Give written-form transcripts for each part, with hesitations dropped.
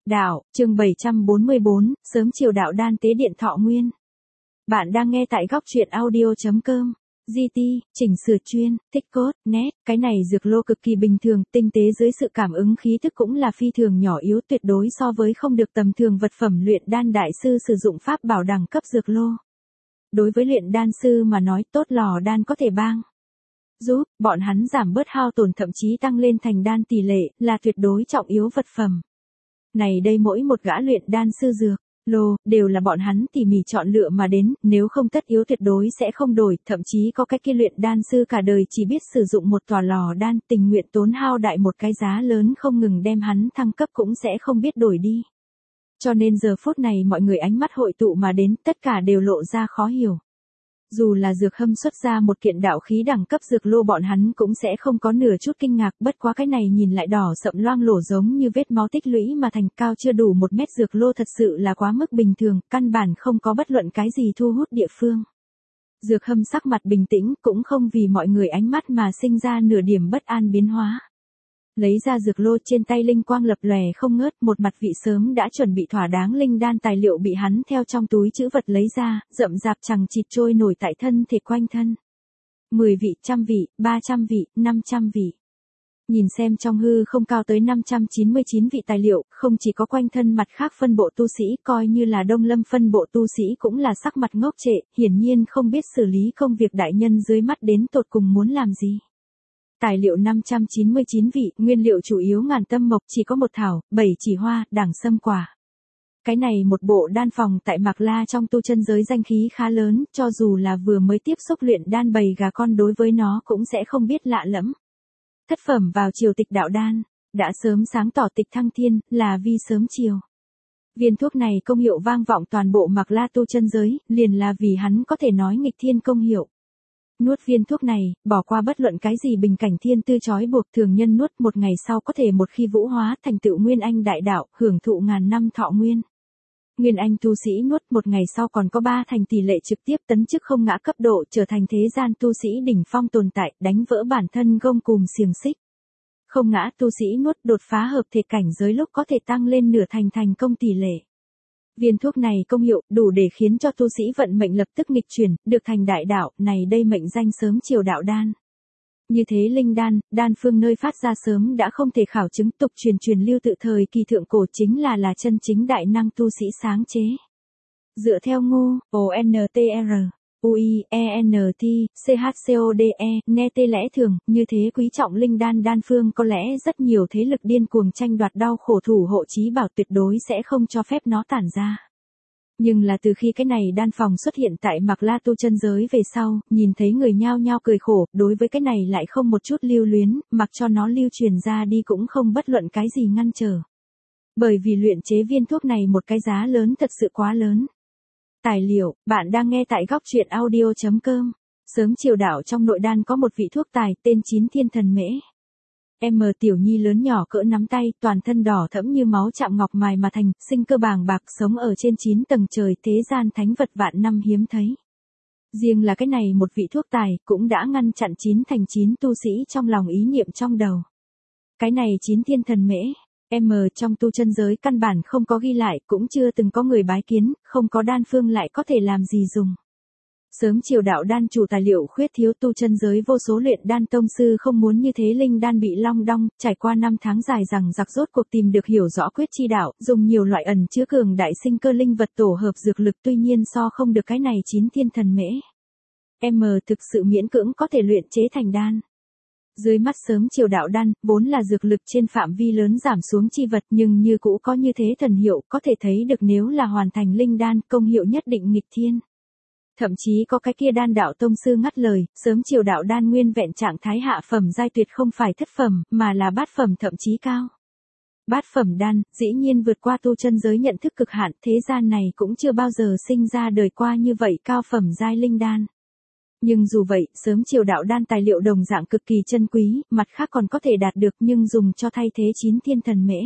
Đạo, chương 744, sớm chiều đạo đan tế điện thọ nguyên. Bạn đang nghe tại góc truyện audio.com. GT, chỉnh sửa chuyên, thích cốt, nét, cái này dược lô cực kỳ bình thường, tinh tế dưới sự cảm ứng khí thức cũng là phi thường nhỏ yếu tuyệt đối so với không được tầm thường vật phẩm luyện đan đại sư sử dụng pháp bảo đẳng cấp dược lô. Đối với luyện đan sư mà nói tốt lò đan có thể bang giúp bọn hắn giảm bớt hao tổn thậm chí tăng lên thành đan tỷ lệ là tuyệt đối trọng yếu vật phẩm. Này đây mỗi một gã luyện đan sư dược lô đều là bọn hắn tỉ mỉ chọn lựa mà đến, nếu không tất yếu tuyệt đối sẽ không đổi, thậm chí có cái kia luyện đan sư cả đời chỉ biết sử dụng một tòa lò đan, tình nguyện tốn hao đại một cái giá lớn không ngừng đem hắn thăng cấp cũng sẽ không biết đổi đi. Cho nên giờ phút này mọi người ánh mắt hội tụ mà đến, tất cả đều lộ ra khó hiểu. Dù là dược hâm xuất ra một kiện đạo khí đẳng cấp dược lô bọn hắn cũng sẽ không có nửa chút kinh ngạc, bất quá cái này nhìn lại đỏ sậm loang lổ giống như vết máu tích lũy mà thành cao chưa đủ 1 mét dược lô thật sự là quá mức bình thường, căn bản không có bất luận cái gì thu hút địa phương. Dược hâm sắc mặt bình tĩnh cũng không vì mọi người ánh mắt mà sinh ra nửa điểm bất an biến hóa. Lấy ra dược lô trên tay linh quang lập lòe không ngớt, một mặt vị sớm đã chuẩn bị thỏa đáng linh đan tài liệu bị hắn theo trong túi trữ vật lấy ra, rậm rạp chằng chịt trôi nổi tại thân thể quanh thân. 10 vị, 100 vị, 300 vị, 500 vị. Nhìn xem trong hư không cao tới 599 vị tài liệu, không chỉ có quanh thân mặt khác phân bộ tu sĩ, coi như là Đông Lâm phân bộ tu sĩ cũng là sắc mặt ngốc trệ, hiển nhiên không biết xử lý công việc đại nhân dưới mắt đến tột cùng muốn làm gì. Tài liệu 599 vị, nguyên liệu chủ yếu ngàn tâm mộc, chỉ có một thảo, 7 chỉ hoa, đẳng sâm quả. Cái này một bộ đan phòng tại Mạc La trong tu chân giới danh khí khá lớn, cho dù là vừa mới tiếp xúc luyện đan bầy gà con đối với nó cũng sẽ không biết lạ lẫm. Thất phẩm vào chiều tịch đạo đan, đã sớm sáng tỏ tịch thăng thiên, là vi sớm chiều. Viên thuốc này công hiệu vang vọng toàn bộ Mạc La tu chân giới, liền là vì hắn có thể nói nghịch thiên công hiệu. Nuốt viên thuốc này, bỏ qua bất luận cái gì bình cảnh thiên tư trói buộc, thường nhân nuốt một ngày sau có thể một khi vũ hóa thành tựu nguyên anh đại đạo, hưởng thụ ngàn năm thọ nguyên. Nguyên anh tu sĩ nuốt một ngày sau còn có 3 thành tỷ lệ trực tiếp tấn chức không ngã cấp độ, trở thành thế gian tu sĩ đỉnh phong tồn tại, đánh vỡ bản thân gông cùm xiềng xích. Không ngã tu sĩ nuốt đột phá hợp thể cảnh giới lúc có thể tăng lên nửa thành công tỷ lệ. Viên thuốc này công hiệu đủ để khiến cho tu sĩ vận mệnh lập tức nghịch chuyển, được thành đại đạo, này đây mệnh danh sớm chiều đạo đan. Như thế linh đan, đan phương nơi phát ra sớm đã không thể khảo chứng, tục truyền lưu tự thời kỳ thượng cổ chính là chân chính đại năng tu sĩ sáng chế. Dựa theo ngu, ONTR, UIENT, CHCODE, nghe tê lẽ thường, như thế quý trọng linh đan đan phương có lẽ rất nhiều thế lực điên cuồng tranh đoạt đau khổ thủ hộ chí bảo tuyệt đối sẽ không cho phép nó tản ra. Nhưng là từ khi cái này đan phòng xuất hiện tại Mạc La tu chân giới về sau, nhìn thấy người nhao nhao cười khổ, đối với cái này lại không một chút lưu luyến, mặc cho nó lưu truyền ra đi cũng không bất luận cái gì ngăn trở. Bởi vì luyện chế viên thuốc này một cái giá lớn thật sự quá lớn. Tài liệu, bạn đang nghe tại góc truyện audio.com. Sớm chiều đạo trong nội đan có một vị thuốc tài tên Chín Thiên Thần Mễ. Tiểu nhi lớn nhỏ cỡ nắm tay, toàn thân đỏ thẫm như máu chạm ngọc mài mà thành, sinh cơ bàng bạc, sống ở trên 9 tầng trời, thế gian thánh vật vạn năm hiếm thấy. Riêng là cái này một vị thuốc tài, cũng đã ngăn chặn 9 thành 9 tu sĩ trong lòng ý niệm trong đầu. Cái này Chín Thiên Thần Mễ, trong tu chân giới căn bản không có ghi lại, cũng chưa từng có người bái kiến, không có đan phương lại có thể làm gì dùng. Sớm chiều đạo đan chủ tài liệu khuyết thiếu, tu chân giới vô số luyện đan tông sư không muốn như thế linh đan bị long đong, trải qua 5 tháng dài rằng giặc rốt cuộc tìm được hiểu rõ quyết chi đạo, dùng nhiều loại ẩn chứa cường đại sinh cơ linh vật tổ hợp dược lực, tuy nhiên so không được cái này Chín Thiên Thần Mễ. Thực sự miễn cưỡng có thể luyện chế thành đan. Dưới mắt sớm chiều đạo đan, vốn là dược lực trên phạm vi lớn giảm xuống chi vật nhưng như cũ có như thế thần hiệu, có thể thấy được nếu là hoàn thành linh đan, công hiệu nhất định nghịch thiên. Thậm chí có cái kia đan đạo tông sư ngắt lời, sớm chiều đạo đan nguyên vẹn trạng thái hạ phẩm giai tuyệt không phải thất phẩm, mà là bát phẩm thậm chí cao. Bát phẩm đan, dĩ nhiên vượt qua tu chân giới nhận thức cực hạn, thế gian này cũng chưa bao giờ sinh ra đời qua như vậy cao phẩm giai linh đan. Nhưng dù vậy, sớm chiều đạo đan tài liệu đồng dạng cực kỳ chân quý, mặt khác còn có thể đạt được nhưng dùng cho thay thế Chín Thiên Thần Mễ.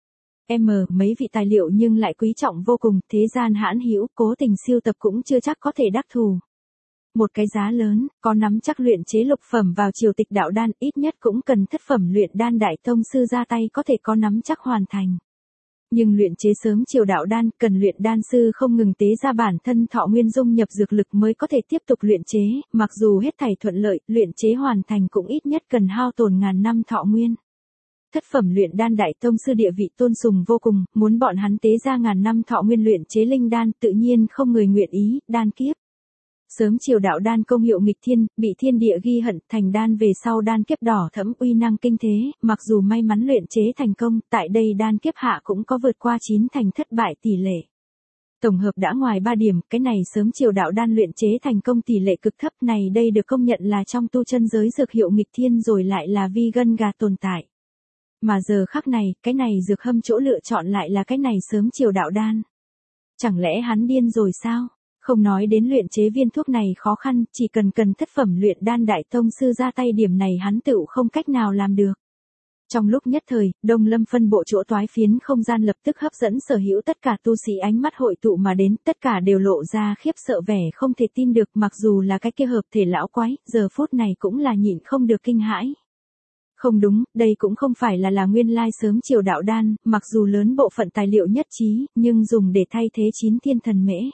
Mấy vị tài liệu nhưng lại quý trọng vô cùng, thế gian hãn hữu, cố tình siêu tập cũng chưa chắc có thể đắc thù. Một cái giá lớn, có nắm chắc luyện chế lục phẩm vào chiều tịch đạo đan, ít nhất cũng cần thất phẩm luyện đan đại tông sư ra tay có thể có nắm chắc hoàn thành. Nhưng luyện chế sớm chiều đạo đan, cần luyện đan sư không ngừng tế ra bản thân thọ nguyên dung nhập dược lực mới có thể tiếp tục luyện chế, mặc dù hết thảy thuận lợi, luyện chế hoàn thành cũng ít nhất cần hao tổn ngàn năm thọ nguyên. Thất phẩm luyện đan đại tông sư địa vị tôn sùng vô cùng, muốn bọn hắn tế ra ngàn năm thọ nguyên luyện chế linh đan, tự nhiên không người nguyện ý, đan kiếp. Sớm chiều đạo đan công hiệu nghịch thiên, bị thiên địa ghi hận, thành đan về sau đan kiếp đỏ thẫm uy năng kinh thế, mặc dù may mắn luyện chế thành công, tại đây đan kiếp hạ cũng có vượt qua 9 thành thất bại tỷ lệ. Tổng hợp đã ngoài 3 điểm, cái này sớm chiều đạo đan luyện chế thành công tỷ lệ cực thấp này đây được công nhận là trong tu chân giới dược hiệu nghịch thiên rồi lại là vi gân gà tồn tại. Mà giờ khắc này, cái này dược hâm chỗ lựa chọn lại là cái này sớm chiều đạo đan. Chẳng lẽ hắn điên rồi sao? Không nói đến luyện chế viên thuốc này khó khăn, chỉ cần thất phẩm luyện đan đại tông sư ra tay điểm này hắn tựu không cách nào làm được. Trong lúc nhất thời, Đông Lâm phân bộ chỗ toái phiến không gian lập tức hấp dẫn sở hữu tất cả tu sĩ ánh mắt hội tụ mà đến, tất cả đều lộ ra khiếp sợ vẻ không thể tin được, mặc dù là cái kia hợp thể lão quái, giờ phút này cũng là nhịn không được kinh hãi. Không đúng, đây cũng không phải là nguyên lai sớm chiều đạo đan, mặc dù lớn bộ phận tài liệu nhất trí, nhưng dùng để thay thế 9 thiên thần mễ.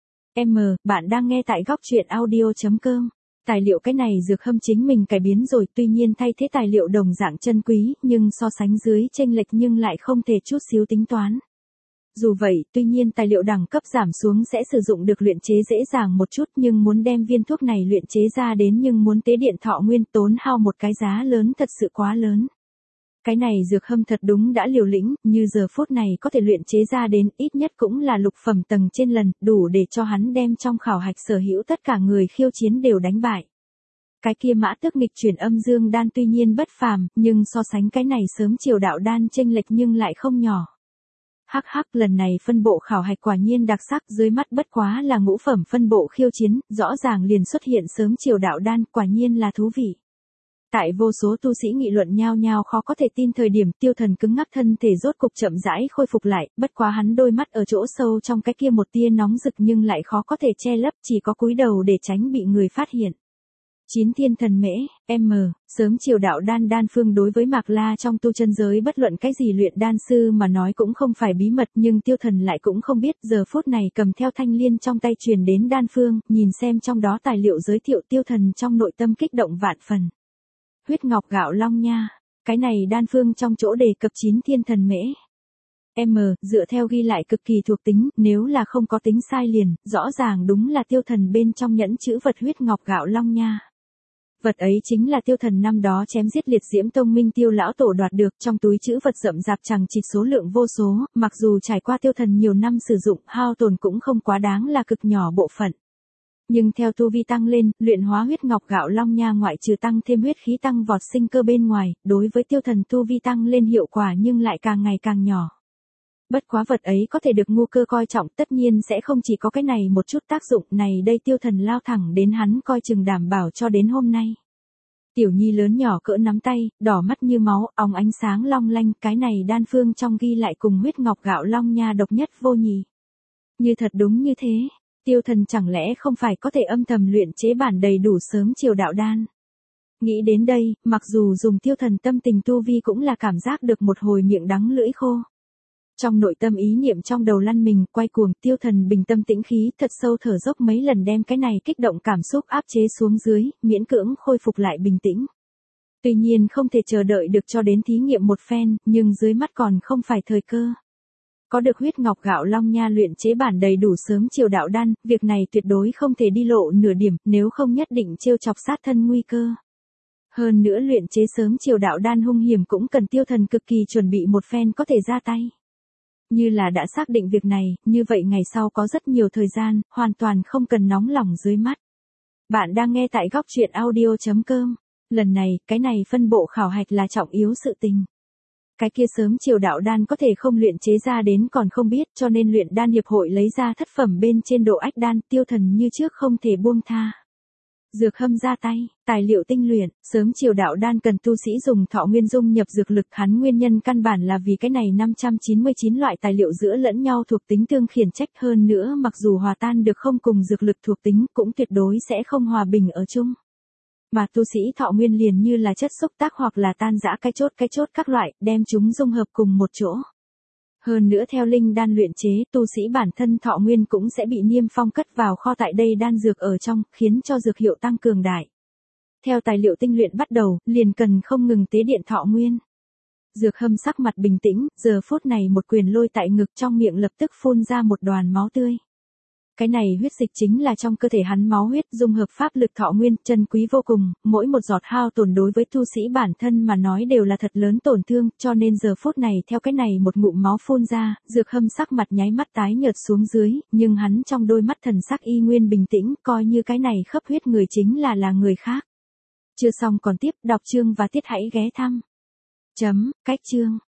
Bạn đang nghe tại góc truyện audio.com. Tài liệu cái này dược hâm chính mình cải biến rồi, tuy nhiên thay thế tài liệu đồng dạng chân quý, nhưng so sánh dưới chênh lệch nhưng lại không thể chút xíu tính toán. Dù vậy, tuy nhiên tài liệu đẳng cấp giảm xuống sẽ sử dụng được luyện chế dễ dàng một chút, nhưng muốn đem viên thuốc này luyện chế ra đến nhưng muốn tế điện thọ nguyên tốn hao một cái giá lớn thật sự quá lớn. Cái này dược hâm thật đúng đã liều lĩnh, như giờ phút này có thể luyện chế ra đến ít nhất cũng là lục phẩm tầng trên lần, đủ để cho hắn đem trong khảo hạch sở hữu tất cả người khiêu chiến đều đánh bại. Cái kia mã tước nghịch chuyển âm dương đan tuy nhiên bất phàm, nhưng so sánh cái này sớm chiều đạo đan chênh lệch nhưng lại không nhỏ. Hắc hắc, lần này phân bộ khảo hạch quả nhiên đặc sắc, dưới mắt bất quá là ngũ phẩm phân bộ khiêu chiến, rõ ràng liền xuất hiện sớm chiều đạo đan, quả nhiên là thú vị. Tại vô số tu sĩ nghị luận nhao nhao khó có thể tin thời điểm Tiêu Thần cứng ngắc thân thể rốt cục chậm rãi khôi phục lại, bất quá hắn đôi mắt ở chỗ sâu trong cái kia một tia nóng rực nhưng lại khó có thể che lấp, chỉ có cúi đầu để tránh bị người phát hiện. 9 thiên thần mễ, sớm chiều đạo đan đan phương đối với Mạc La trong tu chân giới bất luận cái gì luyện đan sư mà nói cũng không phải bí mật, nhưng Tiêu Thần lại cũng không biết, giờ phút này cầm theo thanh liên trong tay truyền đến đan phương, nhìn xem trong đó tài liệu giới thiệu, Tiêu Thần trong nội tâm kích động vạn phần. Huyết ngọc gạo long nha, cái này đan phương trong chỗ đề cập 9 thiên thần mễ. Dựa theo ghi lại cực kỳ thuộc tính, nếu là không có tính sai liền, rõ ràng đúng là Tiêu Thần bên trong nhẫn chữ vật huyết ngọc gạo long nha. Vật ấy chính là Tiêu Thần năm đó chém giết liệt diễm tông minh Tiêu lão tổ đoạt được, trong túi chữ vật rậm rạp chằng chịt số lượng vô số, mặc dù trải qua Tiêu Thần nhiều năm sử dụng, hao tổn cũng không quá đáng là cực nhỏ bộ phận. Nhưng theo tu vi tăng lên, luyện hóa huyết ngọc gạo long nha ngoại trừ tăng thêm huyết khí tăng vọt sinh cơ bên ngoài, đối với Tiêu Thần tu vi tăng lên hiệu quả nhưng lại càng ngày càng nhỏ. Bất quá vật ấy có thể được ngu cơ coi trọng, tất nhiên sẽ không chỉ có cái này một chút tác dụng, này đây Tiêu Thần lao thẳng đến hắn coi chừng đảm bảo cho đến hôm nay. Tiểu nhi lớn nhỏ cỡ nắm tay, đỏ mắt như máu, óng ánh sáng long lanh, cái này đan phương trong ghi lại cùng huyết ngọc gạo long nha độc nhất vô nhị. Như thật đúng như thế, Tiêu Thần chẳng lẽ không phải có thể âm thầm luyện chế bản đầy đủ sớm chiều đạo đan. Nghĩ đến đây, mặc dù dùng Tiêu Thần tâm tình tu vi cũng là cảm giác được một hồi miệng đắng lưỡi khô. Trong nội tâm ý niệm trong đầu lăn mình, quay cuồng, Tiêu Thần bình tâm tĩnh khí, thật sâu thở dốc mấy lần đem cái này kích động cảm xúc áp chế xuống dưới, miễn cưỡng khôi phục lại bình tĩnh. Tuy nhiên không thể chờ đợi được cho đến thí nghiệm một phen, nhưng dưới mắt còn không phải thời cơ. Có được huyết ngọc gạo long nha luyện chế bản đầy đủ sớm chiều đạo đan, việc này tuyệt đối không thể đi lộ nửa điểm, nếu không nhất định trêu chọc sát thân nguy cơ. Hơn nữa luyện chế sớm chiều đạo đan hung hiểm cũng cần Tiêu Thần cực kỳ chuẩn bị một phen có thể ra tay. Như là đã xác định việc này, như vậy ngày sau có rất nhiều thời gian, hoàn toàn không cần nóng lòng dưới mắt. Bạn đang nghe tại góc truyện audio.com. Lần này, cái này phân bộ khảo hạch là trọng yếu sự tình. Cái kia sớm chiều đạo đan có thể không luyện chế ra đến còn không biết, cho nên luyện đan hiệp hội lấy ra thất phẩm bên trên độ ách đan, Tiêu Thần như trước không thể buông tha. Dược hâm ra tay, tài liệu tinh luyện, sớm chiều đạo đan cần tu sĩ dùng thọ nguyên dung nhập dược lực, hắn nguyên nhân căn bản là vì cái này 599 loại tài liệu giữa lẫn nhau thuộc tính tương khiển trách, hơn nữa mặc dù hòa tan được không cùng dược lực thuộc tính cũng tuyệt đối sẽ không hòa bình ở chung. Mà tu sĩ thọ nguyên liền như là chất xúc tác hoặc là tan rã cái chốt các loại, đem chúng dung hợp cùng một chỗ. Hơn nữa theo linh đan luyện chế, tu sĩ bản thân thọ nguyên cũng sẽ bị niêm phong cất vào kho tại đây đan dược ở trong, khiến cho dược hiệu tăng cường đại. Theo tài liệu tinh luyện bắt đầu, liền cần không ngừng tế điện thọ nguyên. Dược Hâm sắc mặt bình tĩnh, giờ phút này một quyền lôi tại ngực, trong miệng lập tức phun ra một đoàn máu tươi. Cái này huyết dịch chính là trong cơ thể hắn máu huyết, dung hợp pháp lực thọ nguyên, chân quý vô cùng, mỗi một giọt hao tổn đối với tu sĩ bản thân mà nói đều là thật lớn tổn thương, cho nên giờ phút này theo cái này một ngụm máu phun ra, Dược Hâm sắc mặt nháy mắt tái nhợt xuống dưới, nhưng hắn trong đôi mắt thần sắc y nguyên bình tĩnh, coi như cái này khấp huyết người chính là người khác. Chưa xong còn tiếp, đọc chương và tiết hãy ghé thăm. Cách chương